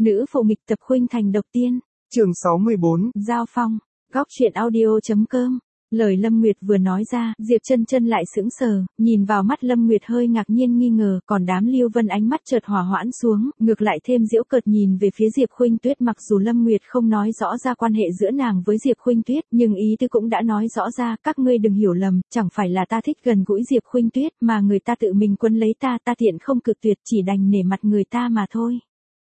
Nữ phụ nghịch tập khuynh thành độc tiên. Chương 64. Giao phong. Góc truyện audio.com. Lời Lâm Nguyệt vừa nói ra, Diệp Chân Chân lại sững sờ, nhìn vào mắt Lâm Nguyệt hơi ngạc nhiên nghi ngờ, còn đám Lưu Vân ánh mắt chợt hòa hoãn xuống, ngược lại thêm giễu cợt nhìn về phía Diệp Khuynh Tuyết. Mặc dù Lâm Nguyệt không nói rõ ra quan hệ giữa nàng với Diệp Khuynh Tuyết, nhưng ý tứ cũng đã nói rõ ra, các ngươi đừng hiểu lầm, chẳng phải là ta thích gần gũi Diệp Khuynh Tuyết, mà người ta tự mình quấn lấy ta tiện không cự tuyệt, chỉ đành nể mặt người ta mà thôi.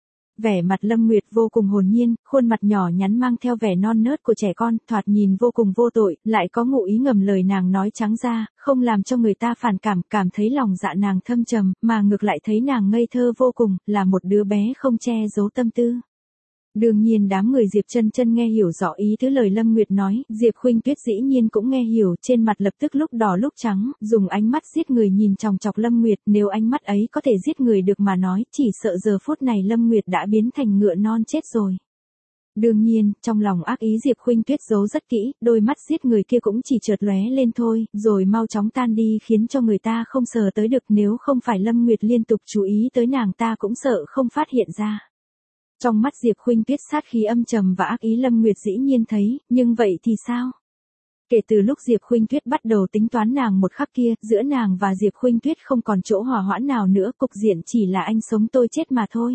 Vẻ mặt Lâm Nguyệt vô cùng hồn nhiên, khuôn mặt nhỏ nhắn mang theo vẻ non nớt của trẻ con, thoạt nhìn vô cùng vô tội, lại có ngụ ý ngầm lời nàng nói trắng ra, không làm cho người ta phản cảm thấy lòng dạ nàng thâm trầm, mà ngược lại thấy nàng ngây thơ vô cùng, là một đứa bé không che giấu tâm tư. Đương nhiên đám người Diệp Chân Chân nghe hiểu rõ ý tứ lời Lâm Nguyệt nói, Diệp Khuynh Tuyết dĩ nhiên cũng nghe hiểu, trên mặt lập tức lúc đỏ lúc trắng, dùng ánh mắt giết người nhìn chòng chọc Lâm Nguyệt, nếu ánh mắt ấy có thể giết người được mà nói, chỉ sợ giờ phút này Lâm Nguyệt đã biến thành ngựa non chết rồi. Đương nhiên, trong lòng ác ý Diệp Khuynh Tuyết giấu rất kỹ, đôi mắt giết người kia cũng chỉ chợt lóe lên thôi, rồi mau chóng tan đi khiến cho người ta không sờ tới được, nếu không phải Lâm Nguyệt liên tục chú ý tới nàng ta cũng sợ không phát hiện ra. Trong mắt Diệp Khuynh Tuyết sát khí âm trầm và ác ý Lâm Nguyệt dĩ nhiên thấy, nhưng vậy thì sao? Kể từ lúc Diệp Khuynh Tuyết bắt đầu tính toán nàng một khắc kia, giữa nàng và Diệp Khuynh Tuyết không còn chỗ hòa hoãn nào nữa, cục diện chỉ là anh sống tôi chết mà thôi.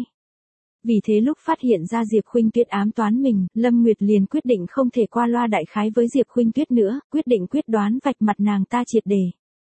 Vì thế lúc phát hiện ra Diệp Khuynh Tuyết ám toán mình, Lâm Nguyệt liền quyết định không thể qua loa đại khái với Diệp Khuynh Tuyết nữa, quyết định quyết đoán vạch mặt nàng ta triệt để.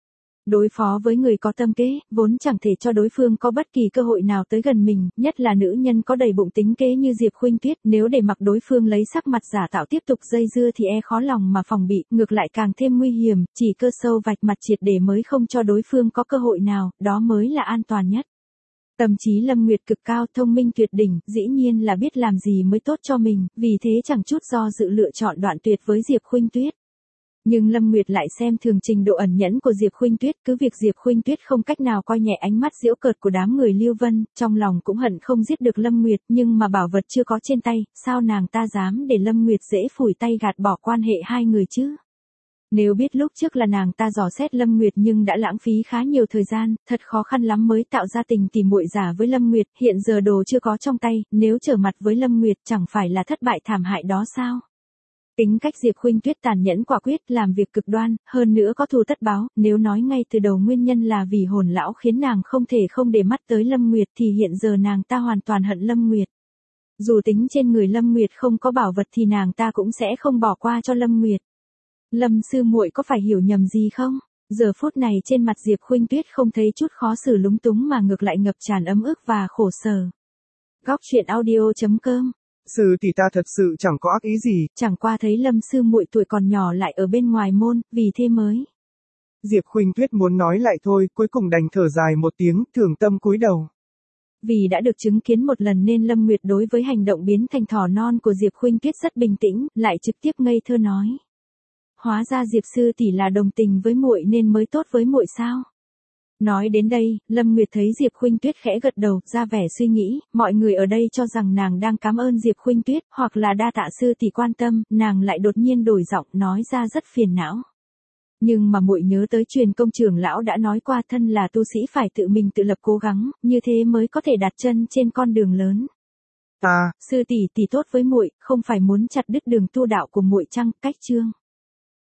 Đối phó với người có tâm kế, vốn chẳng thể cho đối phương có bất kỳ cơ hội nào tới gần mình, nhất là nữ nhân có đầy bụng tính kế như Diệp Khuynh Tuyết, nếu để mặc đối phương lấy sắc mặt giả tạo tiếp tục dây dưa thì khó lòng mà phòng bị, ngược lại càng thêm nguy hiểm, chỉ cơ sâu vạch mặt triệt để mới không cho đối phương có cơ hội nào, đó mới là an toàn nhất. Tâm trí Lâm Nguyệt cực cao, thông minh tuyệt đỉnh, dĩ nhiên là biết làm gì mới tốt cho mình, vì thế chẳng chút do dự lựa chọn đoạn tuyệt với Diệp Khuynh Tuyết. Nhưng Lâm Nguyệt lại xem thường trình độ ẩn nhẫn của Diệp Khuynh Tuyết, cứ việc Diệp Khuynh Tuyết không cách nào coi nhẹ ánh mắt giễu cợt của đám người Lưu Vân, trong lòng cũng hận không giết được Lâm Nguyệt, nhưng mà bảo vật chưa có trên tay, sao nàng ta dám để Lâm Nguyệt dễ phủi tay gạt bỏ quan hệ hai người chứ? Nếu biết lúc trước là nàng ta dò xét Lâm Nguyệt nhưng đã lãng phí khá nhiều thời gian, thật khó khăn lắm mới tạo ra tình tỉ muội giả với Lâm Nguyệt, hiện giờ đồ chưa có trong tay, nếu trở mặt với Lâm Nguyệt chẳng phải là thất bại thảm hại đó sao? Tính cách Diệp Khuynh Tuyết tàn nhẫn quả quyết, làm việc cực đoan, hơn nữa có thù tất báo, nếu nói ngay từ đầu nguyên nhân là vì hồn lão khiến nàng không thể không để mắt tới Lâm Nguyệt thì hiện giờ nàng ta hoàn toàn hận Lâm Nguyệt. Dù tính trên người Lâm Nguyệt không có bảo vật thì nàng ta cũng sẽ không bỏ qua cho Lâm Nguyệt. Lâm sư muội có phải hiểu nhầm gì không? Giờ phút này trên mặt Diệp Khuynh Tuyết không thấy chút khó xử lúng túng mà ngược lại ngập tràn ấm ức và khổ sở. Góc truyện audio.com. Sư tỷ ta thật sự chẳng có ác ý gì. Chẳng qua thấy Lâm sư muội tuổi còn nhỏ lại ở bên ngoài môn, vì thế mới. Diệp Khuynh Tuyết muốn nói lại thôi, cuối cùng đành thở dài một tiếng, thường tâm cúi đầu. Vì đã được chứng kiến một lần nên Lâm Nguyệt đối với hành động biến thành thỏ non của Diệp Khuynh Tuyết rất bình tĩnh, lại trực tiếp ngây thơ nói. Hóa ra Diệp sư tỷ là đồng tình với muội nên mới tốt với muội sao? Nói đến đây, Lâm Nguyệt thấy Diệp Khuynh Tuyết khẽ gật đầu, ra vẻ suy nghĩ, mọi người ở đây cho rằng nàng đang cảm ơn Diệp Khuynh Tuyết, hoặc là đa tạ sư tỷ quan tâm, nàng lại đột nhiên đổi giọng, nói ra rất phiền não. Nhưng mà muội nhớ tới truyền công trưởng lão đã nói qua, thân là tu sĩ phải tự mình tự lập cố gắng, như thế mới có thể đặt chân trên con đường lớn. À, sư tỷ tốt với muội, không phải muốn chặt đứt đường tu đạo của muội chăng? Cách chương